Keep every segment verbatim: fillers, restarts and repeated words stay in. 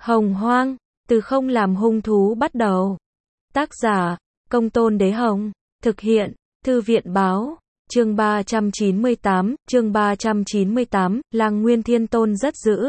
Hồng Hoang, từ không làm hung thú bắt đầu. Tác giả, Công Tôn Đế Hồng. Thực hiện, Thư viện Báo. Chương ba trăm chín mươi tám, chương ba trăm chín mươi tám, Lăng Nguyên Thiên Tôn rất dữ.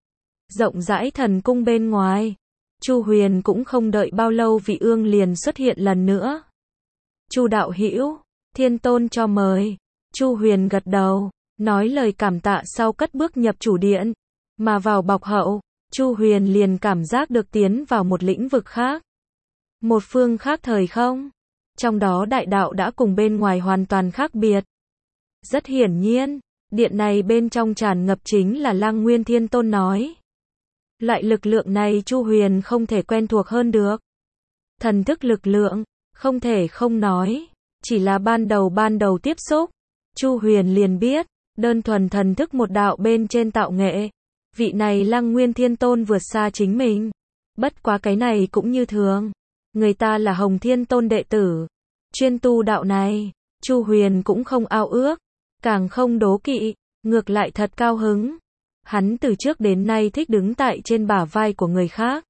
Rộng rãi thần cung bên ngoài. Chu Huyền cũng không đợi bao lâu Vị Ương liền xuất hiện lần nữa. Chu đạo hữu, Thiên Tôn cho mời. Chu Huyền gật đầu, nói lời cảm tạ sau cất bước nhập chủ điện. Mà vào bọc hậu, Chu Huyền liền cảm giác được tiến vào một lĩnh vực khác. Một phương khác thời không. Trong đó đại đạo đã cùng bên ngoài hoàn toàn khác biệt. Rất hiển nhiên, điện này bên trong tràn ngập chính là Lăng Nguyên Thiên Tôn nói. Loại lực lượng này Chu Huyền không thể quen thuộc hơn được. Thần thức lực lượng, không thể không nói, chỉ là ban đầu ban đầu tiếp xúc, Chu Huyền liền biết, đơn thuần thần thức một đạo bên trên tạo nghệ, vị này Lăng Nguyên Thiên Tôn vượt xa chính mình. Bất quá cái này cũng như thường, người ta là Hồng Thiên Tôn đệ tử, chuyên tu đạo này, Chu Huyền cũng không ao ước, càng không đố kỵ, ngược lại thật cao hứng. Hắn từ trước đến nay thích đứng tại trên bả vai của người khác,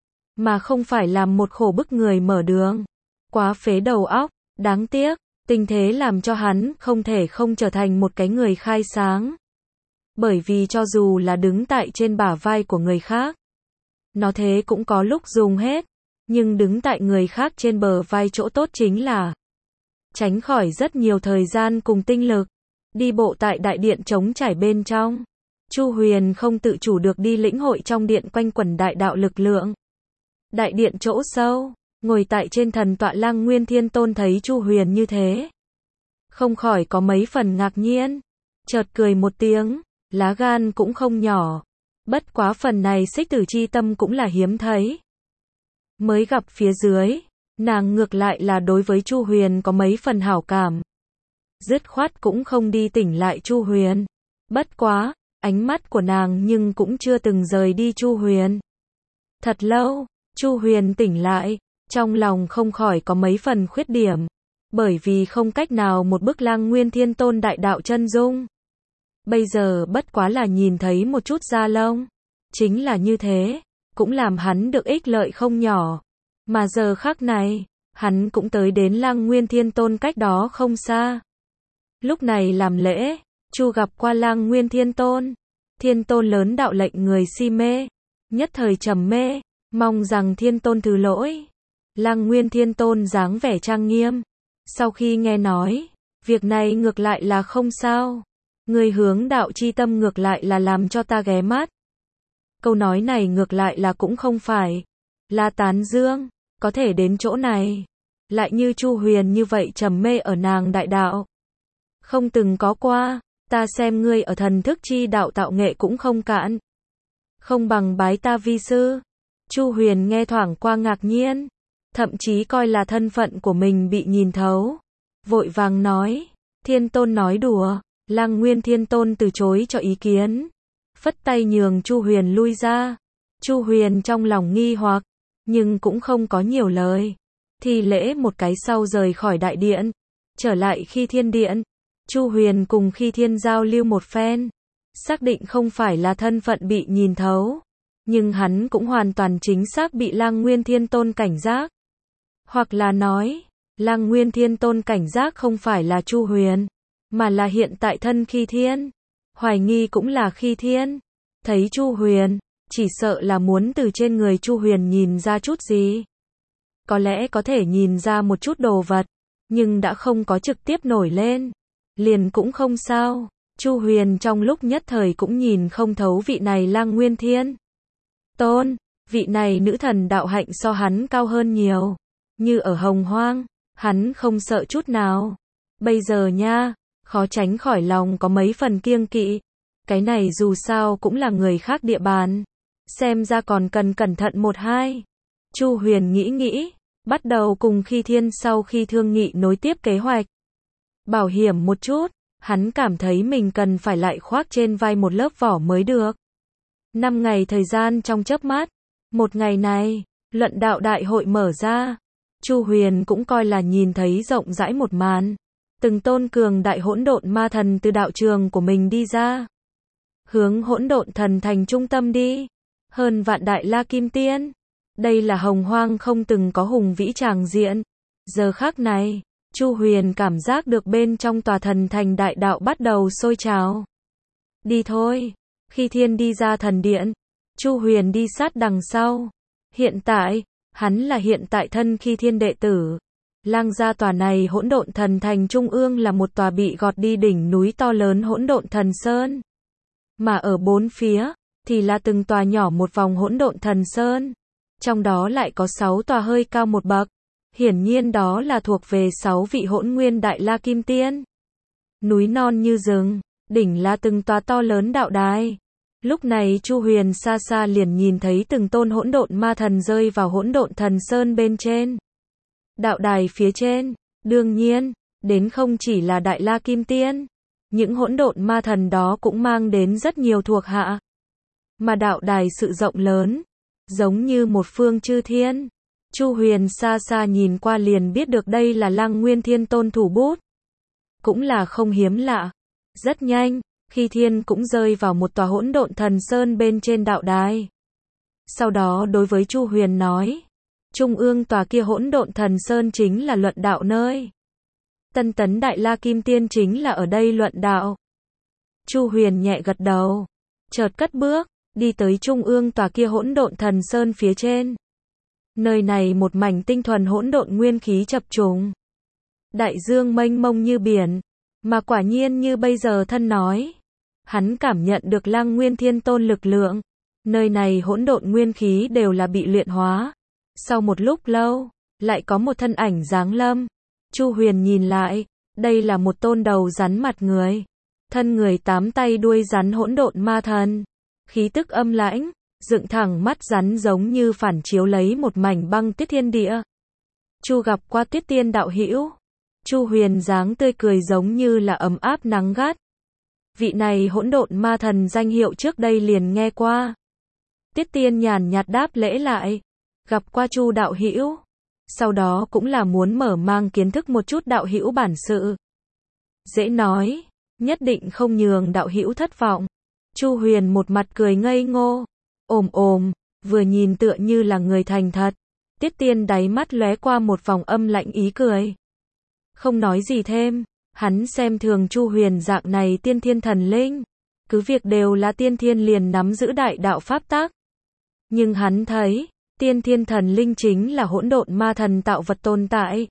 mà không phải làm một khổ bức người mở đường. Quá phế đầu óc, đáng tiếc, tình thế làm cho hắn không thể không trở thành một cái người khai sáng. Bởi vì cho dù là đứng tại trên bả vai của người khác, nó thế cũng có lúc dùng hết, nhưng đứng tại người khác trên bờ vai chỗ tốt chính là tránh khỏi rất nhiều thời gian cùng tinh lực. Đi bộ tại đại điện trống trải bên trong, Chu Huyền không tự chủ được đi lĩnh hội trong điện quanh quẩn đại đạo lực lượng. Đại điện chỗ sâu, ngồi tại trên thần tọa Lăng Nguyên Thiên Tôn thấy Chu Huyền như thế, không khỏi có mấy phần ngạc nhiên, chợt cười một tiếng, lá gan cũng không nhỏ, bất quá phần này xích tử chi tâm cũng là hiếm thấy. Mới gặp phía dưới, nàng ngược lại là đối với Chu Huyền có mấy phần hảo cảm. Dứt khoát cũng không đi tỉnh lại Chu Huyền. Bất quá, ánh mắt của nàng nhưng cũng chưa từng rời đi Chu Huyền. Thật lâu, Chu Huyền tỉnh lại, trong lòng không khỏi có mấy phần khuyết điểm, bởi vì không cách nào một bức Lăng Nguyên Thiên Tôn đại đạo chân dung. Bây giờ bất quá là nhìn thấy một chút da lông, chính là như thế, cũng làm hắn được ích lợi không nhỏ. Mà giờ khắc này, hắn cũng tới đến Lăng Nguyên Thiên Tôn cách đó không xa. Lúc này làm lễ, Chu gặp qua Lăng Nguyên Thiên Tôn. Thiên Tôn lớn đạo lệnh người si mê, nhất thời trầm mê, mong rằng Thiên Tôn thứ lỗi. Lăng Nguyên Thiên Tôn dáng vẻ trang nghiêm. Sau khi nghe nói, việc này ngược lại là không sao. Người hướng đạo chi tâm ngược lại là làm cho ta ghé mắt. Câu nói này ngược lại là cũng không phải là tán dương, có thể đến chỗ này, lại như Chu Huyền như vậy trầm mê ở nàng đại đạo. Không từng có qua, ta xem ngươi ở thần thức chi đạo tạo nghệ cũng không cạn. Không bằng bái ta vi sư. Chu Huyền nghe thoảng qua ngạc nhiên, thậm chí coi là thân phận của mình bị nhìn thấu. Vội vàng nói, Thiên Tôn nói đùa. Lăng Nguyên Thiên Tôn từ chối cho ý kiến, phất tay nhường Chu Huyền lui ra. Chu Huyền trong lòng nghi hoặc, nhưng cũng không có nhiều lời. Thi lễ một cái sau rời khỏi đại điện, trở lại Khi Thiên Điện. Chu Huyền cùng Khi Thiên giao lưu một phen, xác định không phải là thân phận bị nhìn thấu, nhưng hắn cũng hoàn toàn chính xác bị Lăng Nguyên Thiên Tôn cảnh giác. Hoặc là nói, Lăng Nguyên Thiên Tôn cảnh giác không phải là Chu Huyền, mà là hiện tại thân Khi Thiên. Hoài nghi cũng là Khi Thiên. Thấy Chu Huyền, chỉ sợ là muốn từ trên người Chu Huyền nhìn ra chút gì. Có lẽ có thể nhìn ra một chút đồ vật, nhưng đã không có trực tiếp nổi lên. Liền cũng không sao. Chu Huyền trong lúc nhất thời cũng nhìn không thấu vị này Lăng Nguyên Thiên Tôn. Vị này nữ thần đạo hạnh so hắn cao hơn nhiều. Như ở Hồng Hoang, hắn không sợ chút nào. Bây giờ nha, khó tránh khỏi lòng có mấy phần kiêng kỵ. Cái này dù sao cũng là người khác địa bàn, xem ra còn cần cẩn thận một hai. Chu Huyền nghĩ nghĩ, bắt đầu cùng Khi Thiên sau khi thương nghị nối tiếp kế hoạch. Bảo hiểm một chút, hắn cảm thấy mình cần phải lại khoác trên vai một lớp vỏ mới được. Năm ngày thời gian trong chớp mắt, một ngày này, luận đạo đại hội mở ra. Chu Huyền cũng coi là nhìn thấy rộng rãi một màn. Từng tôn cường đại hỗn độn ma thần từ đạo trường của mình đi ra, hướng hỗn độn thần thành trung tâm đi. hơn vạn đại la kim tiên. Đây là hồng hoang không từng có hùng vĩ tràng diện. Giờ khắc này, Chu Huyền cảm giác được bên trong tòa thần thành đại đạo bắt đầu sôi trào. Đi thôi. Khi Thiên đi ra thần điện, Chu Huyền đi sát đằng sau. Hiện tại, hắn là hiện tại thân Khi Thiên đệ tử. Lang gia tòa này hỗn độn thần thành trung ương là một tòa bị gọt đi đỉnh núi to lớn hỗn độn thần sơn. Mà ở bốn phía, thì là từng tòa nhỏ một vòng hỗn độn thần sơn. Trong đó lại có sáu tòa hơi cao một bậc. Hiển nhiên đó là thuộc về sáu vị hỗn nguyên đại la kim tiên. Núi non như rừng, đỉnh là từng tòa to lớn đạo đài. Lúc này Chu Huyền xa xa liền nhìn thấy từng tôn hỗn độn ma thần rơi vào hỗn độn thần sơn bên trên. Đạo đài phía trên, đương nhiên, đến không chỉ là đại la kim tiên. Những hỗn độn ma thần đó cũng mang đến rất nhiều thuộc hạ. Mà đạo đài sự rộng lớn, giống như một phương chư thiên. Chu Huyền xa xa nhìn qua liền biết được đây là Lăng Nguyên Thiên Tôn thủ bút. Cũng là không hiếm lạ. Rất nhanh, Khi Thiên cũng rơi vào một tòa hỗn độn thần sơn bên trên đạo đài. Sau đó đối với Chu Huyền nói, trung ương tòa kia hỗn độn thần sơn chính là luận đạo nơi. Tân tấn đại la kim tiên chính là ở đây luận đạo. Chu Huyền nhẹ gật đầu, chợt cất bước, đi tới trung ương tòa kia hỗn độn thần sơn phía trên. Nơi này một mảnh tinh thuần hỗn độn nguyên khí chập trùng. Đại dương mênh mông như biển, mà quả nhiên như bây giờ thân nói. Hắn cảm nhận được Lăng Nguyên Thiên Tôn lực lượng. Nơi này hỗn độn nguyên khí đều là bị luyện hóa. Sau một lúc lâu, lại có một thân ảnh giáng lâm. Chu Huyền nhìn lại, đây là một tôn đầu rắn mặt người. Thân người tám tay đuôi rắn hỗn độn ma thần. Khí tức âm lãnh, dựng thẳng mắt rắn giống như phản chiếu lấy một mảnh băng tuyết thiên địa. Chu gặp qua Tuyết Tiên đạo hữu. Chu Huyền dáng tươi cười giống như là ấm áp nắng gắt. Vị này hỗn độn ma thần danh hiệu trước đây liền nghe qua. Tuyết Tiên nhàn nhạt đáp lễ lại. Gặp qua Chu đạo hữu. Sau đó cũng là muốn mở mang kiến thức một chút đạo hữu bản sự. Dễ nói, nhất định không nhường đạo hữu thất vọng. Chu Huyền một mặt cười ngây ngô. Ồm ồm, vừa nhìn tựa như là người thành thật. Tuyết Tiên đáy mắt lóe qua một vòng âm lạnh ý cười. Không nói gì thêm, hắn xem thường Chu Huyền dạng này tiên thiên thần linh. Cứ việc đều là tiên thiên liền nắm giữ đại đạo pháp tắc. Nhưng hắn thấy, tiên thiên thần linh chính là hỗn độn ma thần tạo vật tồn tại.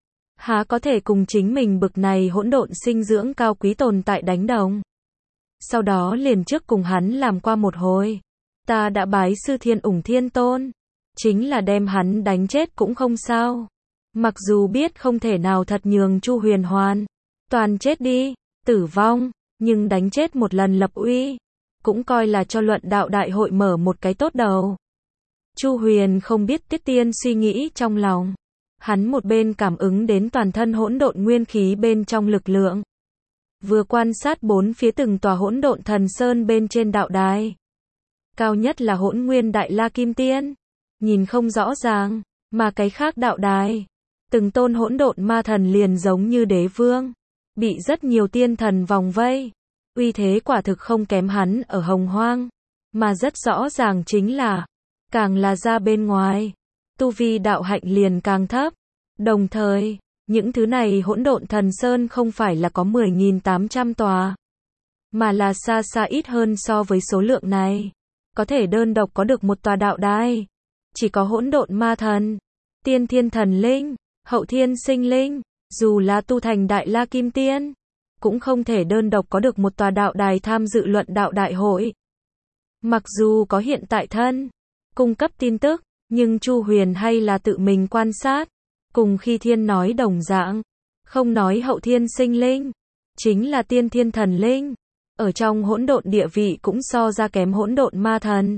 Há có thể cùng chính mình bực này hỗn độn sinh dưỡng cao quý tồn tại đánh đồng. Sau đó liền trước cùng hắn làm qua một hồi. Ta đã bái sư Thiên Ủng Thiên Tôn. Chính là đem hắn đánh chết cũng không sao. Mặc dù biết không thể nào thật nhường Chu Huyền hoàn toàn chết đi, tử vong, nhưng đánh chết một lần lập uy, cũng coi là cho luận đạo đại hội mở một cái tốt đầu. Chu Huyền không biết Tuyết Tiên suy nghĩ trong lòng. Hắn một bên cảm ứng đến toàn thân hỗn độn nguyên khí bên trong lực lượng. Vừa quan sát bốn phía từng tòa hỗn độn thần sơn bên trên đạo đài. Cao nhất là hỗn nguyên đại la kim tiên. Nhìn không rõ ràng, mà cái khác đạo đài. Từng tôn hỗn độn ma thần liền giống như đế vương. Bị rất nhiều tiên thần vòng vây. Uy thế quả thực không kém hắn ở hồng hoang. Mà rất rõ ràng chính là, càng là ra bên ngoài, tu vi đạo hạnh liền càng thấp. Đồng thời, những thứ này hỗn độn thần sơn không phải là có mười nghìn tám trăm tòa, mà là xa xa ít hơn so với số lượng này. Có thể đơn độc có được một tòa đạo đài, chỉ có hỗn độn ma thần, tiên thiên thần linh, hậu thiên sinh linh, dù là tu thành đại la kim tiên, cũng không thể đơn độc có được một tòa đạo đài tham dự luận đạo đại hội. Mặc dù có hiện tại thân cung cấp tin tức, nhưng Chu Huyền hay là tự mình quan sát, cùng Khi Thiên nói đồng dạng, không nói hậu thiên sinh linh, chính là tiên thiên thần linh, ở trong hỗn độn địa vị cũng so ra kém hỗn độn ma thần.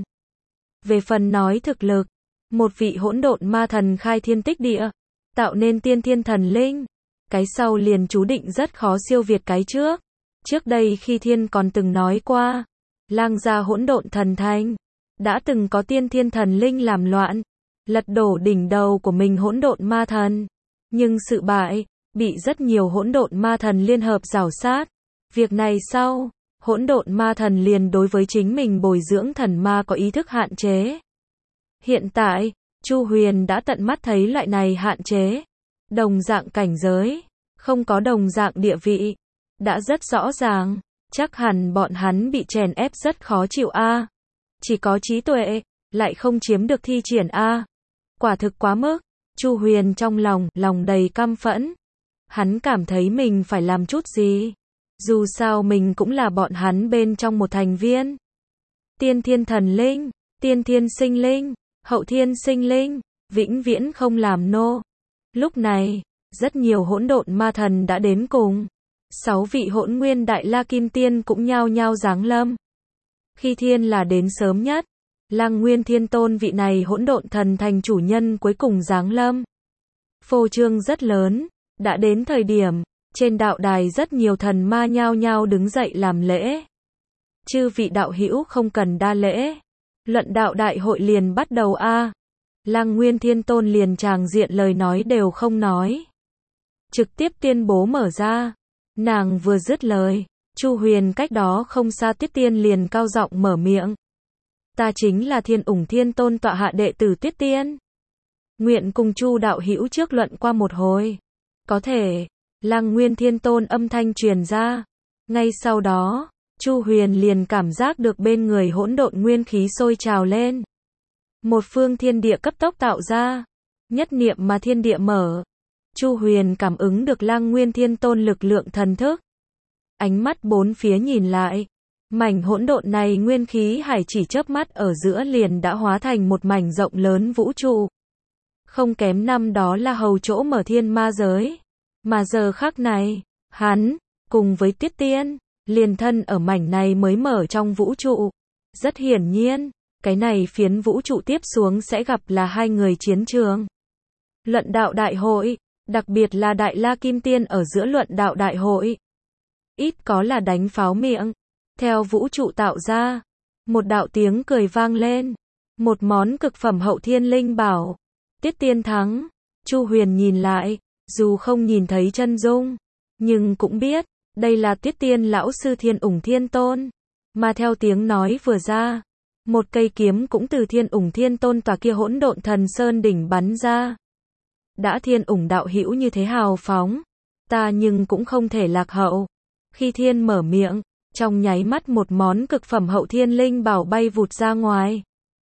Về phần nói thực lực, một vị hỗn độn ma thần khai thiên tích địa, tạo nên tiên thiên thần linh, cái sau liền chú định rất khó siêu việt cái trước. Trước đây Khi Thiên còn từng nói qua, Lang gia hỗn độn thần thành, đã từng có tiên thiên thần linh làm loạn, lật đổ đỉnh đầu của mình hỗn độn ma thần. Nhưng sự bại, bị rất nhiều hỗn độn ma thần liên hợp rảo sát. Việc này sau, hỗn độn ma thần liền đối với chính mình bồi dưỡng thần ma có ý thức hạn chế. Hiện tại, Chu Huyền đã tận mắt thấy loại này hạn chế. Đồng dạng cảnh giới, không có đồng dạng địa vị. Đã rất rõ ràng, chắc hẳn bọn hắn bị chèn ép rất khó chịu a. Chỉ có trí tuệ, lại không chiếm được thi triển a. Quả thực quá mức. Chu Huyền trong lòng, lòng đầy căm phẫn. Hắn cảm thấy mình phải làm chút gì. Dù sao mình cũng là bọn hắn bên trong một thành viên. Tiên thiên thần linh, tiên thiên sinh linh, hậu thiên sinh linh, vĩnh viễn không làm nô. Lúc này, rất nhiều hỗn độn ma thần đã đến cùng. Sáu vị hỗn nguyên đại la kim tiên cũng nhao nhao giáng lâm. Khi thiên là đến sớm nhất, Lăng Nguyên Thiên Tôn vị này hỗn độn thần thành chủ nhân cuối cùng giáng lâm. Phô trương rất lớn, đã đến thời điểm, trên đạo đài rất nhiều thần ma nhao nhao đứng dậy làm lễ. Chư vị đạo hữu không cần đa lễ. Luận đạo đại hội liền bắt đầu a. Lăng Nguyên Thiên Tôn liền tràng diện lời nói đều không nói. Trực tiếp tuyên bố mở ra. Nàng vừa dứt lời, Chu Huyền cách đó không xa Tuyết Tiên liền cao giọng mở miệng. Ta chính là Thiên Ủng Thiên Tôn tọa hạ đệ tử Tuyết Tiên. Nguyện cùng Chu đạo hữu trước luận qua một hồi. Có thể, Lăng Nguyên Thiên Tôn âm thanh truyền ra. Ngay sau đó, Chu Huyền liền cảm giác được bên người hỗn độn nguyên khí sôi trào lên. Một phương thiên địa cấp tốc tạo ra. Nhất niệm mà thiên địa mở. Chu Huyền cảm ứng được Lăng Nguyên Thiên Tôn lực lượng thần thức. Ánh mắt bốn phía nhìn lại. Mảnh hỗn độn này nguyên khí hải chỉ chớp mắt ở giữa liền đã hóa thành một mảnh rộng lớn vũ trụ. Không kém năm đó là hầu chỗ mở thiên ma giới. Mà giờ khắc này, hắn, cùng với Tuyết Tiên, liền thân ở mảnh này mới mở trong vũ trụ. Rất hiển nhiên, cái này phiến vũ trụ tiếp xuống sẽ gặp là hai người chiến trường. Luận đạo đại hội, đặc biệt là Đại La Kim Tiên ở giữa luận đạo đại hội. Ít có là đánh pháo miệng. Theo vũ trụ tạo ra, một đạo tiếng cười vang lên. Một món cực phẩm hậu thiên linh bảo. Tuyết Tiên thắng. Chu Huyền nhìn lại, dù không nhìn thấy chân dung, nhưng cũng biết, đây là Tuyết Tiên lão sư Thiên Ủng Thiên Tôn. Mà theo tiếng nói vừa ra, một cây kiếm cũng từ Thiên Ủng Thiên Tôn tòa kia hỗn độn thần sơn đỉnh bắn ra. Đã Thiên Ủng đạo hữu như thế hào phóng, ta nhưng cũng không thể lạc hậu. Khi Thiên mở miệng, trong nháy mắt một món cực phẩm hậu thiên linh bảo bay vụt ra ngoài.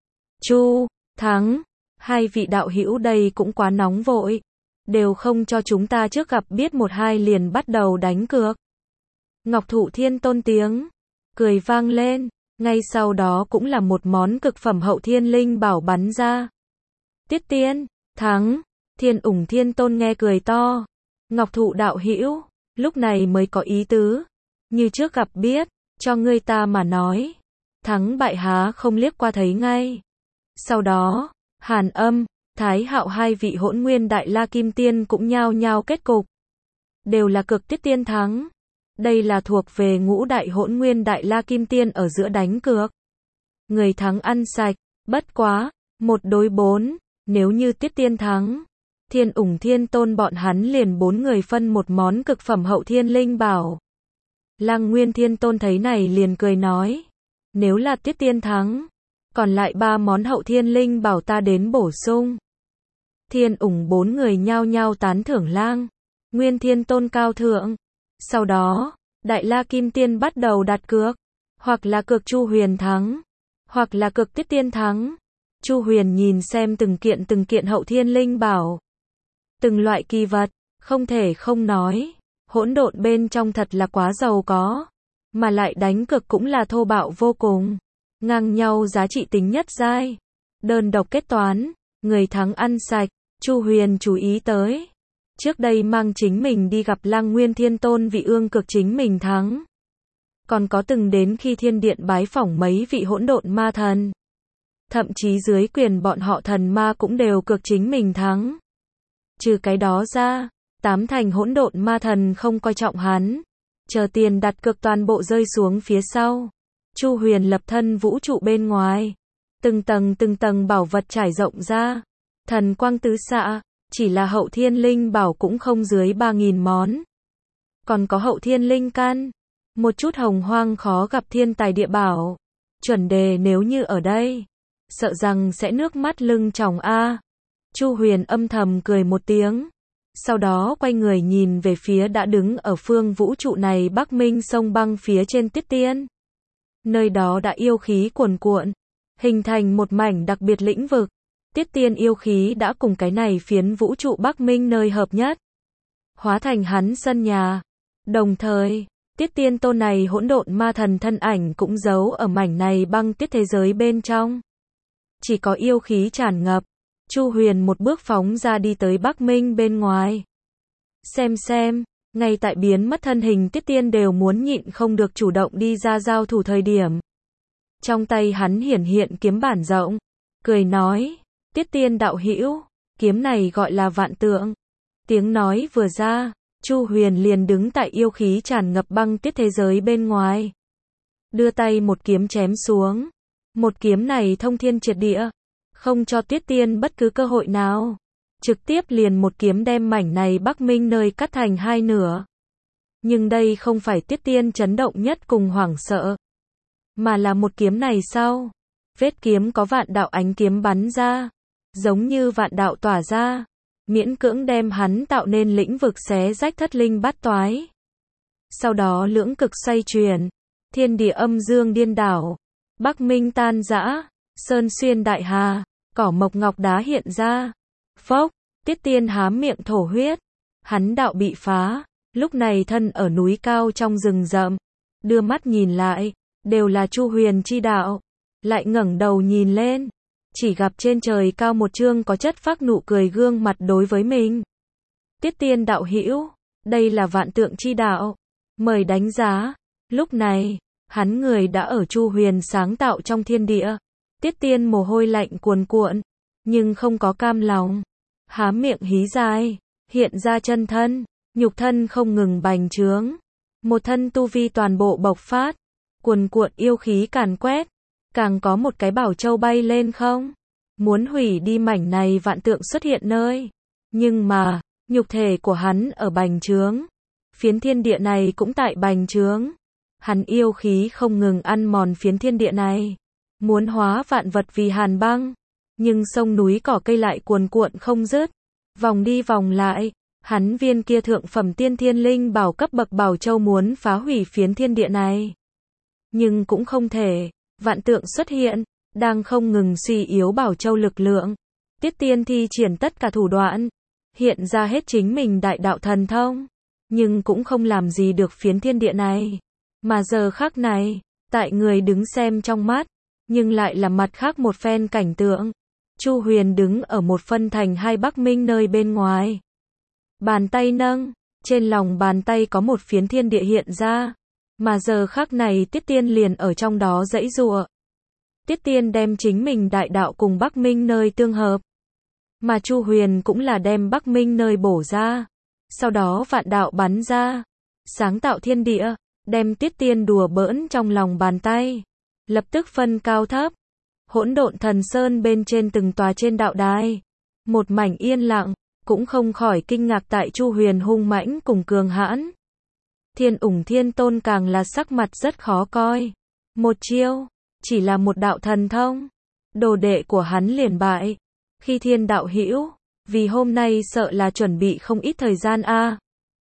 Chu, thắng, hai vị đạo hữu đây cũng quá nóng vội, đều không cho chúng ta trước gặp biết một hai liền bắt đầu đánh cược. Ngọc Thụ Thiên Tôn tiếng cười vang lên, ngay sau đó cũng là một món cực phẩm hậu thiên linh bảo bắn ra. Tuyết Tiên, thắng. Thiên Ủng Thiên Tôn nghe cười to. Ngọc Thụ đạo hữu, lúc này mới có ý tứ. Như trước gặp biết, cho ngươi ta mà nói. Thắng bại há không liếc qua thấy ngay. Sau đó, Hàn Âm, Thái Hạo hai vị hỗn nguyên đại la kim tiên cũng nhao nhao kết cục. Đều là cực Tuyết Tiên thắng. Đây là thuộc về ngũ đại hỗn nguyên đại la kim tiên ở giữa đánh cược. Người thắng ăn sạch, bất quá, một đối bốn, nếu như Tuyết Tiên thắng. Thiên Ủng Thiên Tôn bọn hắn liền bốn người phân một món cực phẩm hậu thiên linh bảo. Lăng Nguyên Thiên Tôn thấy này liền cười nói. Nếu là Tuyết Tiên thắng, còn lại ba món hậu thiên linh bảo ta đến bổ sung. Thiên Ủng bốn người nhao nhao tán thưởng Lang Nguyên Thiên Tôn cao thượng. Sau đó, Đại La Kim Tiên bắt đầu đặt cược. Hoặc là cược Chu Huyền thắng, hoặc là cược Tuyết Tiên thắng. Chu Huyền nhìn xem từng kiện từng kiện hậu thiên linh bảo. Từng loại kỳ vật, không thể không nói. Hỗn độn bên trong thật là quá giàu có. Mà lại đánh cược cũng là thô bạo vô cùng. Ngang nhau giá trị tính nhất giai. Đơn độc kết toán, người thắng ăn sạch. Chu Huyền chú ý tới. Trước đây mang chính mình đi gặp Lăng Nguyên Thiên Tôn vị ương cực chính mình thắng. Còn có từng đến khi thiên điện bái phỏng mấy vị hỗn độn ma thần. Thậm chí dưới quyền bọn họ thần ma cũng đều cực chính mình thắng. Trừ cái đó ra, tám thành hỗn độn ma thần không coi trọng hắn. Chờ tiền đặt cược toàn bộ rơi xuống phía sau. Chu Huyền lập thân vũ trụ bên ngoài. Từng tầng từng tầng bảo vật trải rộng ra. Thần quang tứ xạ, chỉ là hậu thiên linh bảo cũng không dưới ba nghìn món. Còn có hậu thiên linh căn, Một chút hồng hoang khó gặp thiên tài địa bảo. Chuẩn đề nếu như ở đây, sợ rằng sẽ nước mắt lưng tròng a. Chu Huyền âm thầm cười một tiếng, sau đó quay người nhìn về phía đã đứng ở phương vũ trụ này Bắc Minh sông băng phía trên Tiết Tiên. Nơi đó đã yêu khí cuồn cuộn, hình thành một mảnh đặc biệt lĩnh vực. Tiết Tiên yêu khí đã cùng cái này phiến vũ trụ Bắc Minh nơi hợp nhất, hóa thành hắn sân nhà. Đồng thời, Tiết Tiên tôn này hỗn độn ma thần thân ảnh cũng giấu ở mảnh này băng tiết thế giới bên trong. Chỉ có yêu khí tràn ngập. Chu Huyền một bước phóng ra đi tới Bắc Minh bên ngoài. Xem xem, ngay tại biến mất thân hình Tiết Tiên đều muốn nhịn không được chủ động đi ra giao thủ thời điểm. Trong tay hắn hiển hiện kiếm bản rộng, cười nói, Tiết Tiên đạo hữu, kiếm này gọi là vạn tượng. Tiếng nói vừa ra, Chu Huyền liền đứng tại yêu khí tràn ngập băng tiết thế giới bên ngoài. Đưa tay một kiếm chém xuống. Một kiếm này thông thiên triệt địa, không cho Tiết Tiên bất cứ cơ hội nào. Trực tiếp liền một kiếm đem mảnh này Bắc Minh nơi cắt thành hai nửa. Nhưng đây không phải Tiết Tiên chấn động nhất cùng hoảng sợ, mà là một kiếm này sau, vết kiếm có vạn đạo ánh kiếm bắn ra, giống như vạn đạo tỏa ra, miễn cưỡng đem hắn tạo nên lĩnh vực xé rách thất linh bát toái. Sau đó lưỡng cực xoay chuyển, thiên địa âm dương điên đảo, Bắc Minh tan rã, sơn xuyên đại hà, cỏ mộc ngọc đá hiện ra. Phốc, Tiết Tiên há miệng thổ huyết, hắn đạo bị phá, lúc này thân ở núi cao trong rừng rậm, đưa mắt nhìn lại, đều là Chu Huyền chi đạo, lại ngẩng đầu nhìn lên, chỉ gặp trên trời cao một chương có chất phác nụ cười gương mặt đối với mình. Tiết Tiên đạo hữu, đây là vạn tượng chi đạo, mời đánh giá. Lúc này, hắn người đã ở Chu Huyền sáng tạo trong thiên địa. Tiết Tiên mồ hôi lạnh cuồn cuộn, nhưng không có cam lòng, há miệng hí dài, hiện ra chân thân, nhục thân không ngừng bành trướng, một thân tu vi toàn bộ bộc phát, cuồn cuộn yêu khí càn quét, càng có một cái bảo châu bay lên không, muốn hủy đi mảnh này vạn tượng xuất hiện nơi. Nhưng mà, nhục thể của hắn ở bành trướng, phiến thiên địa này cũng tại bành trướng. Hắn yêu khí không ngừng ăn mòn phiến thiên địa này, muốn hóa vạn vật vì hàn băng, nhưng sông núi cỏ cây lại cuồn cuộn không dứt, vòng đi vòng lại, hắn viên kia thượng phẩm tiên thiên linh bảo cấp bậc bảo châu muốn phá hủy phiến thiên địa này. Nhưng cũng không thể, vạn tượng xuất hiện, đang không ngừng suy yếu bảo châu lực lượng. Tiết Tiên thi triển tất cả thủ đoạn, hiện ra hết chính mình đại đạo thần thông, nhưng cũng không làm gì được phiến thiên địa này. Mà giờ khắc này, tại người đứng xem trong mắt, nhưng lại là mặt khác một phen cảnh tượng. Chu Huyền đứng ở một phân thành hai Bắc Minh nơi bên ngoài. Bàn tay nâng, trên lòng bàn tay có một phiến thiên địa hiện ra. Mà giờ khắc này Tiết Tiên liền ở trong đó giãy giụa. Tiết Tiên đem chính mình đại đạo cùng Bắc Minh nơi tương hợp. Mà Chu Huyền cũng là đem Bắc Minh nơi bổ ra. Sau đó vạn đạo bắn ra, sáng tạo thiên địa, đem Tiết Tiên đùa bỡn trong lòng bàn tay. Lập tức phân cao thấp. Hỗn độn thần sơn bên trên từng tòa trên đạo đài, một mảnh yên lặng, cũng không khỏi kinh ngạc tại Chu Huyền hung mãnh cùng cường hãn. Thiên Ủng Thiên Tôn càng là sắc mặt rất khó coi. Một chiêu, chỉ là một đạo thần thông, đồ đệ của hắn liền bại. Khi Thiên đạo hữu, vì hôm nay sợ là chuẩn bị không ít thời gian a. À.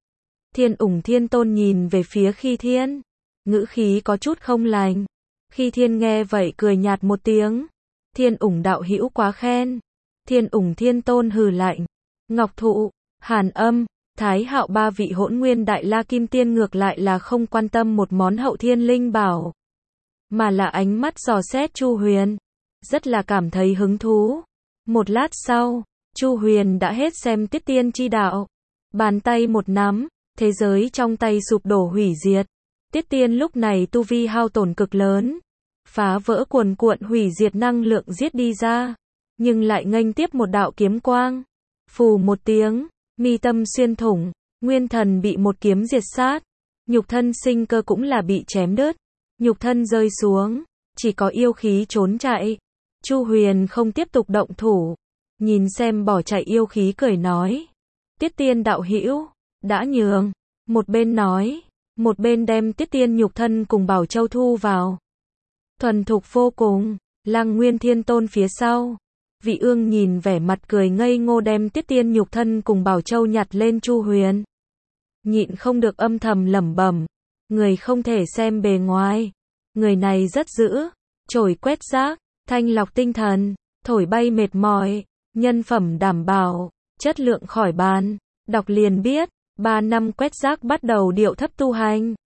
Thiên Ủng Thiên Tôn nhìn về phía Khi Thiên, ngữ khí có chút không lành. Khi Thiên nghe vậy cười nhạt một tiếng. Thiên Ủng đạo hữu quá khen. Thiên Ủng Thiên Tôn hừ lạnh. Ngọc Thụ, Hàn Âm, Thái Hạo ba vị hỗn nguyên đại la kim tiên ngược lại là không quan tâm một món hậu thiên linh bảo, mà là ánh mắt dò xét Chu Huyền, rất là cảm thấy hứng thú. Một lát sau, Chu Huyền đã hết xem Tiết Tiên chi đạo, bàn tay một nắm, thế giới trong tay sụp đổ hủy diệt. Tiết Tiên lúc này tu vi hao tổn cực lớn, phá vỡ cuồn cuộn hủy diệt năng lượng giết đi ra, nhưng lại nghênh tiếp một đạo kiếm quang, phù một tiếng, mi tâm xuyên thủng, nguyên thần bị một kiếm diệt sát, nhục thân sinh cơ cũng là bị chém đứt, nhục thân rơi xuống, chỉ có yêu khí trốn chạy. Chu Huyền không tiếp tục động thủ, nhìn xem bỏ chạy yêu khí cười nói, Tiết Tiên đạo hữu, đã nhường. Một bên nói, một bên đem Tiết Tiên nhục thân cùng Bảo Châu thu vào. Thuần thục vô cùng, Lăng Nguyên Thiên Tôn phía sau. Vị Ương nhìn vẻ mặt cười ngây ngô đem Tiết Tiên nhục thân cùng Bảo Châu nhặt lên Chu Huyền. Nhịn không được âm thầm lẩm bẩm, người không thể xem bề ngoài. Người này rất dữ, chổi quét rác, thanh lọc tinh thần, thổi bay mệt mỏi, nhân phẩm đảm bảo, chất lượng khỏi bàn. Đọc liền biết, ba năm quét rác bắt đầu điệu thấp tu hành.